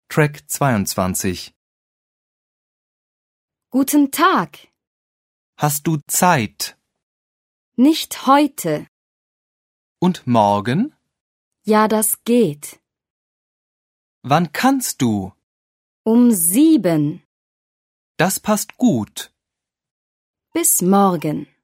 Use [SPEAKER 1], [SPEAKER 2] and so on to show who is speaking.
[SPEAKER 1] Track 22.
[SPEAKER 2] Guten Tag.
[SPEAKER 1] Hast du Zeit?
[SPEAKER 2] Nicht heute.
[SPEAKER 1] Und morgen?
[SPEAKER 2] Ja, das geht.
[SPEAKER 1] Wann kannst du?
[SPEAKER 2] Um 7.
[SPEAKER 1] Das passt gut.
[SPEAKER 2] Bis morgen.